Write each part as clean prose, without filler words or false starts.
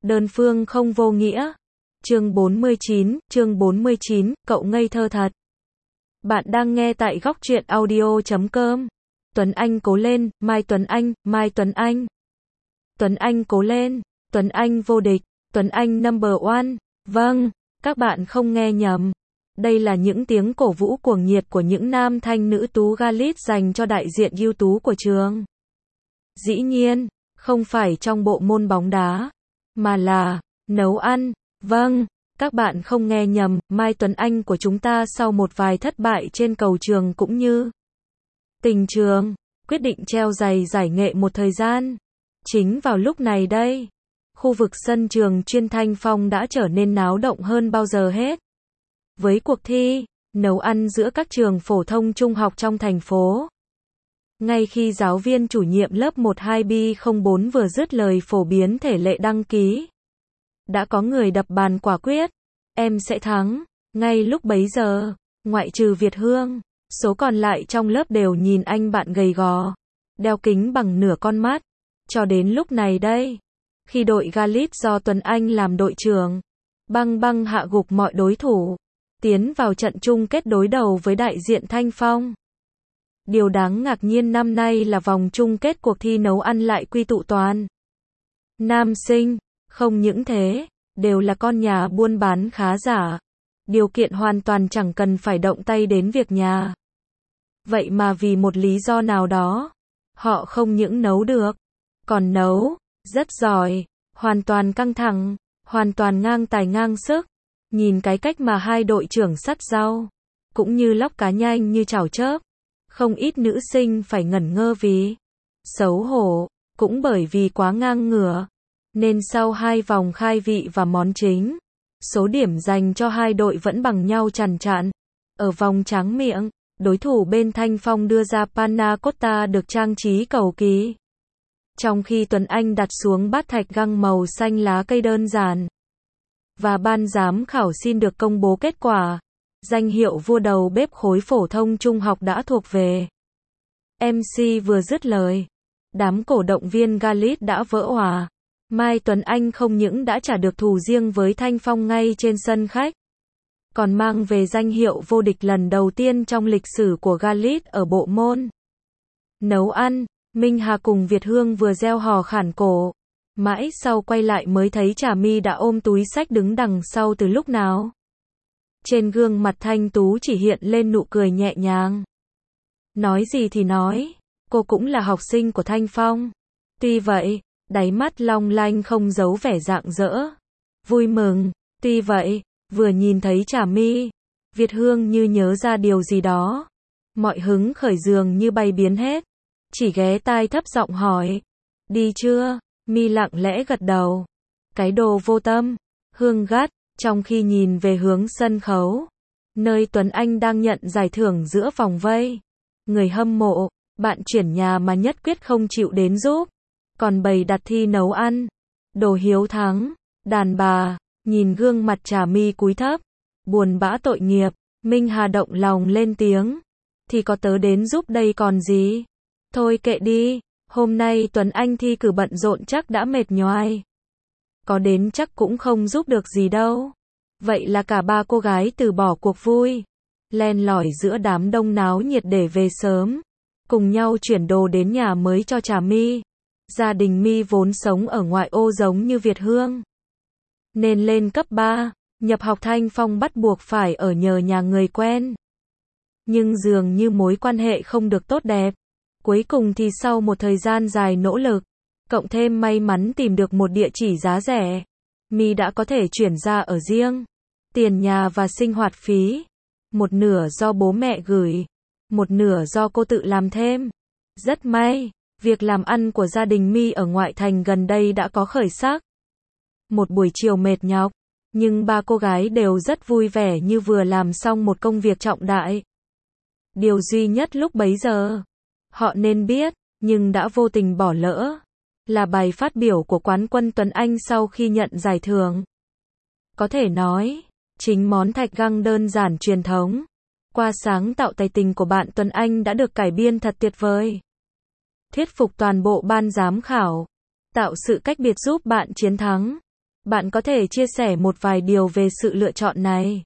Đơn phương không vô nghĩa. Chương 49, cậu ngây thơ thật. Bạn đang nghe tại Góc Truyện Audio.com. Tuấn Anh cố lên, Mai Tuấn Anh. Tuấn Anh cố lên, Tuấn Anh vô địch, Tuấn Anh number one. Vâng, các bạn không nghe nhầm. Đây là những tiếng cổ vũ cuồng nhiệt của những nam thanh nữ tú Galit dành cho đại diện ưu tú của trường. Dĩ nhiên, không phải trong bộ môn bóng đá, mà là nấu ăn. Vâng, các bạn không nghe nhầm, Mai Tuấn Anh của chúng ta sau một vài thất bại trên cầu trường cũng như tình trường, quyết định treo giày giải nghệ một thời gian. Chính vào lúc này đây, khu vực sân trường chuyên Thanh Phong đã trở nên náo động hơn bao giờ hết. Với cuộc thi nấu ăn giữa các trường phổ thông trung học trong thành phố. Ngay khi giáo viên chủ nhiệm lớp 12B04 vừa dứt lời phổ biến thể lệ đăng ký, đã có người đập bàn quả quyết, em sẽ thắng. Ngay lúc bấy giờ, ngoại trừ Việt Hương, số còn lại trong lớp đều nhìn anh bạn gầy gò, đeo kính bằng nửa con mắt. Cho đến lúc này đây, khi đội Galit do Tuấn Anh làm đội trưởng, băng hạ gục mọi đối thủ, tiến vào trận chung kết đối đầu với đại diện Thanh Phong. Điều đáng ngạc nhiên năm nay là vòng chung kết cuộc thi nấu ăn lại quy tụ toàn nam sinh. Không những thế, đều là con nhà buôn bán khá giả. Điều kiện hoàn toàn chẳng cần phải động tay đến việc nhà. Vậy mà vì một lý do nào đó, họ không những nấu được, còn nấu rất giỏi, hoàn toàn căng thẳng, hoàn toàn ngang tài ngang sức. Nhìn cái cách mà hai đội trưởng sắt rau, cũng như lóc cá nhanh như chảo chớp. Không ít nữ sinh phải ngẩn ngơ vì xấu hổ, cũng bởi vì quá ngang ngửa. Nên sau hai vòng khai vị và món chính, số điểm dành cho hai đội vẫn bằng nhau chằn chặn. Ở vòng tráng miệng, đối thủ bên Thanh Phong đưa ra panna cotta được trang trí cầu kỳ. Trong khi Tuấn Anh đặt xuống bát thạch găng màu xanh lá cây đơn giản. Và ban giám khảo xin được công bố kết quả. Danh hiệu vua đầu bếp khối phổ thông trung học đã thuộc về MC vừa dứt lời. Đám cổ động viên Galit đã vỡ òa. Mai Tuấn Anh không những đã trả được thù riêng với Thanh Phong ngay trên sân khách, còn mang về danh hiệu vô địch lần đầu tiên trong lịch sử của Galit ở bộ môn nấu ăn. Minh Hà cùng Việt Hương vừa reo hò khản cổ. Mãi sau quay lại mới thấy Trà My đã ôm túi xách đứng đằng sau từ lúc nào. Trên gương mặt thanh tú chỉ hiện lên nụ cười nhẹ nhàng. Nói gì thì nói, cô cũng là học sinh của Thanh Phong. Tuy vậy, đáy mắt long lanh không giấu vẻ rạng rỡ, vui mừng. Tuy vậy, vừa nhìn thấy Trà My, Việt Hương như nhớ ra điều gì đó. Mọi hứng khởi dường như bay biến hết. Chỉ ghé tai thấp giọng hỏi, đi chưa? My lặng lẽ gật đầu. Cái đồ vô tâm, Hương gắt, trong khi nhìn về hướng sân khấu, nơi Tuấn Anh đang nhận giải thưởng giữa vòng vây. Người hâm mộ, bạn chuyển nhà mà nhất quyết không chịu đến giúp. Còn bày đặt thi nấu ăn. Đồ hiếu thắng, đàn bà, nhìn gương mặt Trà My cúi thấp, buồn bã tội nghiệp, Minh Hà động lòng lên tiếng. Thì có tớ đến giúp đây còn gì? Thôi kệ đi, hôm nay Tuấn Anh thi cử bận rộn chắc đã mệt nhoài. Có đến chắc cũng không giúp được gì đâu. Vậy là cả ba cô gái từ bỏ cuộc vui, len lỏi giữa đám đông náo nhiệt để về sớm, cùng nhau chuyển đồ đến nhà mới cho Trà My. Gia đình My vốn sống ở ngoại ô giống như Việt Hương, nên lên cấp 3, nhập học Thanh Phong bắt buộc phải ở nhờ nhà người quen. Nhưng dường như mối quan hệ không được tốt đẹp. Cuối cùng thì sau một thời gian dài nỗ lực, cộng thêm may mắn tìm được một địa chỉ giá rẻ, My đã có thể chuyển ra ở riêng. Tiền nhà và sinh hoạt phí, một nửa do bố mẹ gửi, một nửa do cô tự làm thêm. Rất may, việc làm ăn của gia đình My ở ngoại thành gần đây đã có khởi sắc. Một buổi chiều mệt nhọc, nhưng ba cô gái đều rất vui vẻ như vừa làm xong một công việc trọng đại. Điều duy nhất lúc bấy giờ họ nên biết, nhưng đã vô tình bỏ lỡ, là bài phát biểu của quán quân Tuấn Anh sau khi nhận giải thưởng. Có thể nói, chính món thạch găng đơn giản truyền thống, qua sáng tạo tài tình của bạn Tuấn Anh đã được cải biên thật tuyệt vời. Thuyết phục toàn bộ ban giám khảo, tạo sự cách biệt giúp bạn chiến thắng. Bạn có thể chia sẻ một vài điều về sự lựa chọn này.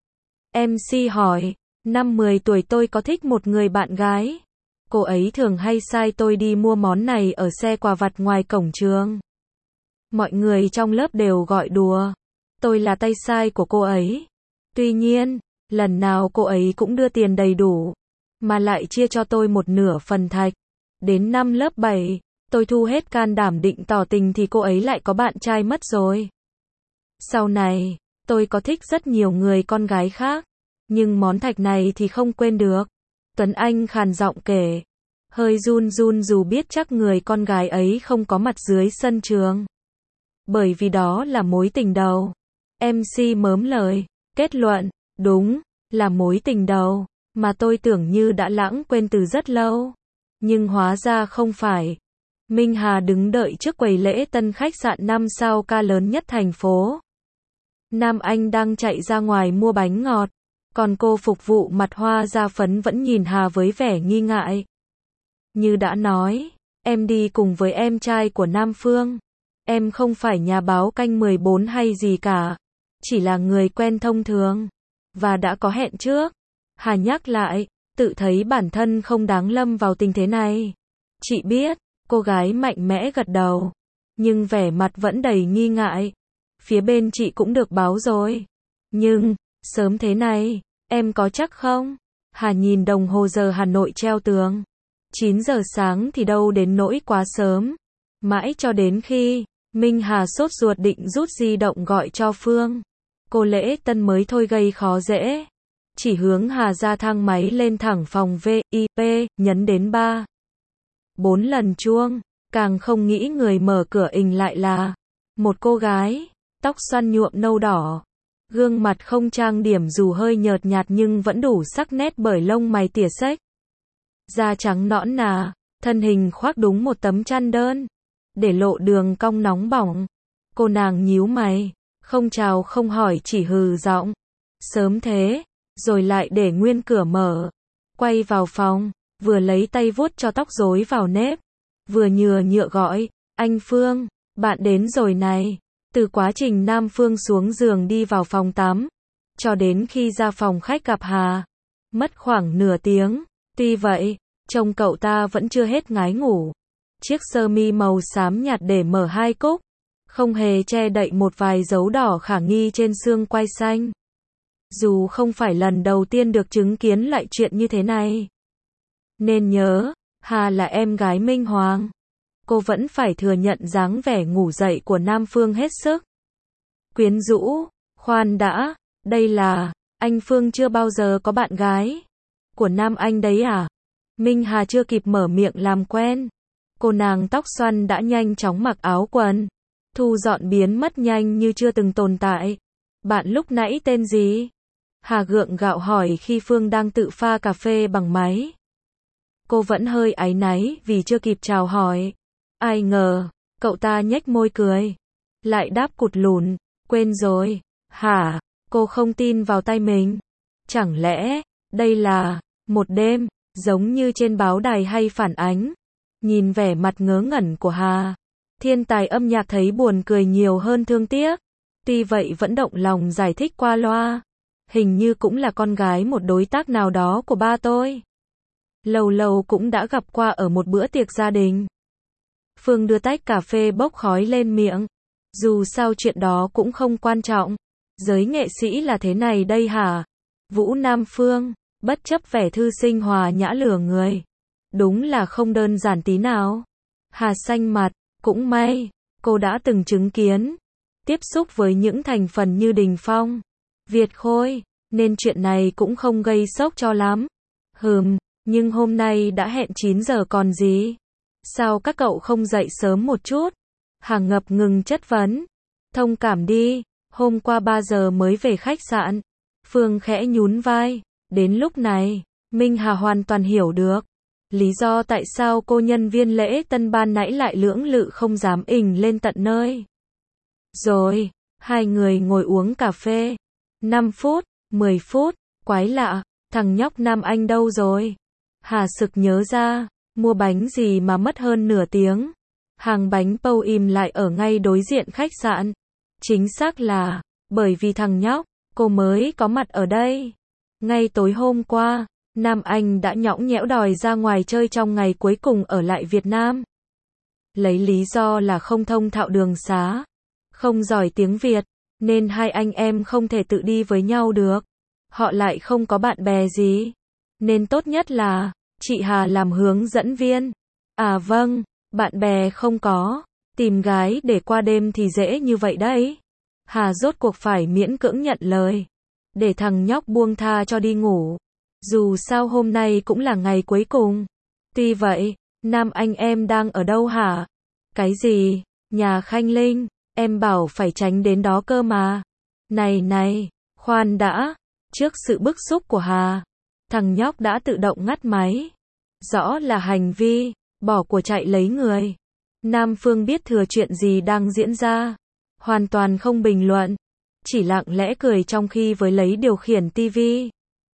MC hỏi, năm 10 tuổi tôi có thích một người bạn gái. Cô ấy thường hay sai tôi đi mua món này ở xe quà vặt ngoài cổng trường. Mọi người trong lớp đều gọi đùa. Tôi là tay sai của cô ấy. Tuy nhiên, lần nào cô ấy cũng đưa tiền đầy đủ, mà lại chia cho tôi một nửa phần thạch. Đến năm lớp 7, tôi thu hết can đảm định tỏ tình thì cô ấy lại có bạn trai mất rồi. Sau này, tôi có thích rất nhiều người con gái khác, nhưng món thạch này thì không quên được. Tuấn Anh khàn giọng kể, hơi run run dù biết chắc người con gái ấy không có mặt dưới sân trường. Bởi vì đó là mối tình đầu. MC mớm lời, kết luận, đúng, là mối tình đầu, mà tôi tưởng như đã lãng quên từ rất lâu. Nhưng hóa ra không phải. Minh Hà đứng đợi trước quầy lễ tân khách sạn 5 sao ca lớn nhất thành phố. Nam Anh đang chạy ra ngoài mua bánh ngọt, còn cô phục vụ mặt hoa da phấn vẫn nhìn Hà với vẻ nghi ngại. Như đã nói, em đi cùng với em trai của Nam Phương. Em không phải nhà báo Kênh 14 hay gì cả, chỉ là người quen thông thường, và đã có hẹn trước. Hà nhắc lại, tự thấy bản thân không đáng lâm vào tình thế này. Chị biết, cô gái mạnh mẽ gật đầu, nhưng vẻ mặt vẫn đầy nghi ngại. Phía bên chị cũng được báo rồi. Nhưng, sớm thế này, em có chắc không? Hà nhìn đồng hồ giờ Hà Nội treo tường. 9 giờ sáng thì đâu đến nỗi quá sớm. Mãi cho đến khi Minh Hà sốt ruột định rút di động gọi cho Phương. Cô lễ tân mới thôi gây khó dễ. Chỉ hướng Hà ra thang máy lên thẳng phòng VIP, nhấn đến 3, 4 lần chuông. Càng không nghĩ người mở cửa ình lại là một cô gái, tóc xoăn nhuộm nâu đỏ. Gương mặt không trang điểm dù hơi nhợt nhạt nhưng vẫn đủ sắc nét bởi lông mày tỉa xếch. Da trắng nõn nà, thân hình khoác đúng một tấm chăn đơn, để lộ đường cong nóng bỏng. Cô nàng nhíu mày, không chào không hỏi chỉ hừ giọng. Sớm thế, rồi lại để nguyên cửa mở. Quay vào phòng, vừa lấy tay vuốt cho tóc rối vào nếp, vừa nhừa nhựa gọi, anh Phương, bạn đến rồi này. Từ quá trình Nam Phương xuống giường đi vào phòng tắm, cho đến khi ra phòng khách gặp Hà, mất khoảng nửa tiếng. Tuy vậy, trông cậu ta vẫn chưa hết ngái ngủ. Chiếc sơ mi màu xám nhạt để mở hai cúc, không hề che đậy một vài dấu đỏ khả nghi trên xương quai xanh. Dù không phải lần đầu tiên được chứng kiến loại chuyện như thế này, nên nhớ, Hà là em gái Minh Hoàng, cô vẫn phải thừa nhận dáng vẻ ngủ dậy của Nam Phương hết sức quyến rũ. Khoan đã, đây là, anh Phương chưa bao giờ có bạn gái của Nam Anh đấy à? Minh Hà chưa kịp mở miệng làm quen, cô nàng tóc xoăn đã nhanh chóng mặc áo quần, thu dọn biến mất nhanh như chưa từng tồn tại. Bạn lúc nãy tên gì? Hà gượng gạo hỏi khi Phương đang tự pha cà phê bằng máy. Cô vẫn hơi áy náy vì chưa kịp chào hỏi. Ai ngờ, cậu ta nhếch môi cười, lại đáp cụt lùn, quên rồi. Hả? Cô không tin vào tay mình. Chẳng lẽ, đây là một đêm, giống như trên báo đài hay phản ánh? Nhìn vẻ mặt ngớ ngẩn của Hà, thiên tài âm nhạc thấy buồn cười nhiều hơn thương tiếc. Tuy vậy vẫn động lòng giải thích qua loa. Hình như cũng là con gái một đối tác nào đó của ba tôi. Lâu lâu cũng đã gặp qua ở một bữa tiệc gia đình. Phương đưa tách cà phê bốc khói lên miệng. Dù sao chuyện đó cũng không quan trọng. Giới nghệ sĩ là thế này đây hả? Vũ Nam Phương, bất chấp vẻ thư sinh hòa nhã lừa người. Đúng là không đơn giản tí nào. Hà xanh mặt, cũng may, cô đã từng chứng kiến, tiếp xúc với những thành phần như Đình Phong, Việt Khôi, nên chuyện này cũng không gây sốc cho lắm. Nhưng hôm nay đã hẹn 9 giờ còn gì? Sao các cậu không dậy sớm một chút? Hà ngập ngừng chất vấn. Thông cảm đi, hôm qua 3 giờ mới về khách sạn. Phương khẽ nhún vai. Đến lúc này, Minh Hà hoàn toàn hiểu được lý do tại sao cô nhân viên lễ tân ban nãy lại lưỡng lự không dám ình lên tận nơi. Rồi, hai người ngồi uống cà phê. 5 phút, 10 phút, quái lạ, thằng nhóc Nam Anh đâu rồi? Hà sực nhớ ra, mua bánh gì mà mất hơn nửa tiếng. Hàng bánh Pâu Im lại ở ngay đối diện khách sạn. Chính xác là, bởi vì thằng nhóc, cô mới có mặt ở đây. Ngay tối hôm qua, Nam Anh đã nhõng nhẽo đòi ra ngoài chơi trong ngày cuối cùng ở lại Việt Nam. Lấy lý do là không thông thạo đường xá, không giỏi tiếng Việt, nên hai anh em không thể tự đi với nhau được. Họ lại không có bạn bè gì, nên tốt nhất là chị Hà làm hướng dẫn viên. À vâng, bạn bè không có, tìm gái để qua đêm thì dễ như vậy đấy. Hà rốt cuộc phải miễn cưỡng nhận lời, để thằng nhóc buông tha cho đi ngủ. Dù sao hôm nay cũng là ngày cuối cùng. Tuy vậy, Nam Anh em đang ở đâu hả? Cái gì? Nhà Khanh Linh, em bảo phải tránh đến đó cơ mà. Này, khoan đã. Trước sự bức xúc của Hà, thằng nhóc đã tự động ngắt máy. Rõ là hành vi bỏ của chạy lấy người. Nam Phương biết thừa chuyện gì đang diễn ra, hoàn toàn không bình luận, chỉ lặng lẽ cười trong khi với lấy điều khiển tivi.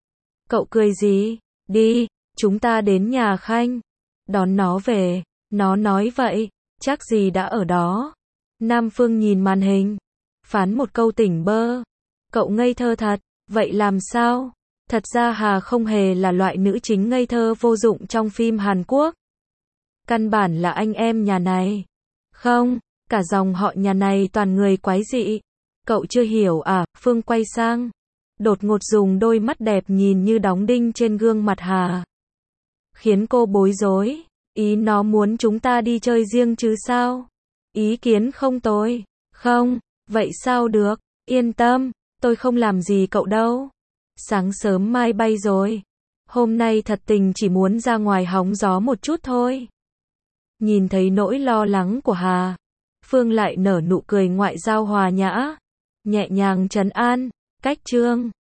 Cậu cười gì? Đi, chúng ta đến nhà Khanh, đón nó về. Nó nói vậy, chắc gì đã ở đó. Nam Phương nhìn màn hình, phán một câu tỉnh bơ. Cậu ngây thơ thật, vậy làm sao? Thật ra Hà không hề là loại nữ chính ngây thơ vô dụng trong phim Hàn Quốc. Căn bản là anh em nhà này. Không, cả dòng họ nhà này toàn người quái dị. Cậu chưa hiểu à? Phương quay sang, đột ngột dùng đôi mắt đẹp nhìn như đóng đinh trên gương mặt Hà, khiến cô bối rối. Ý nó muốn chúng ta đi chơi riêng chứ sao? Ý kiến không tồi. Không, vậy sao được? Yên tâm, tôi không làm gì cậu đâu. Sáng sớm mai bay rồi. Hôm nay thật tình chỉ muốn ra ngoài hóng gió một chút thôi. Nhìn thấy nỗi lo lắng của Hà, Phương lại nở nụ cười ngoại giao hòa nhã, nhẹ nhàng trấn an. Cách chương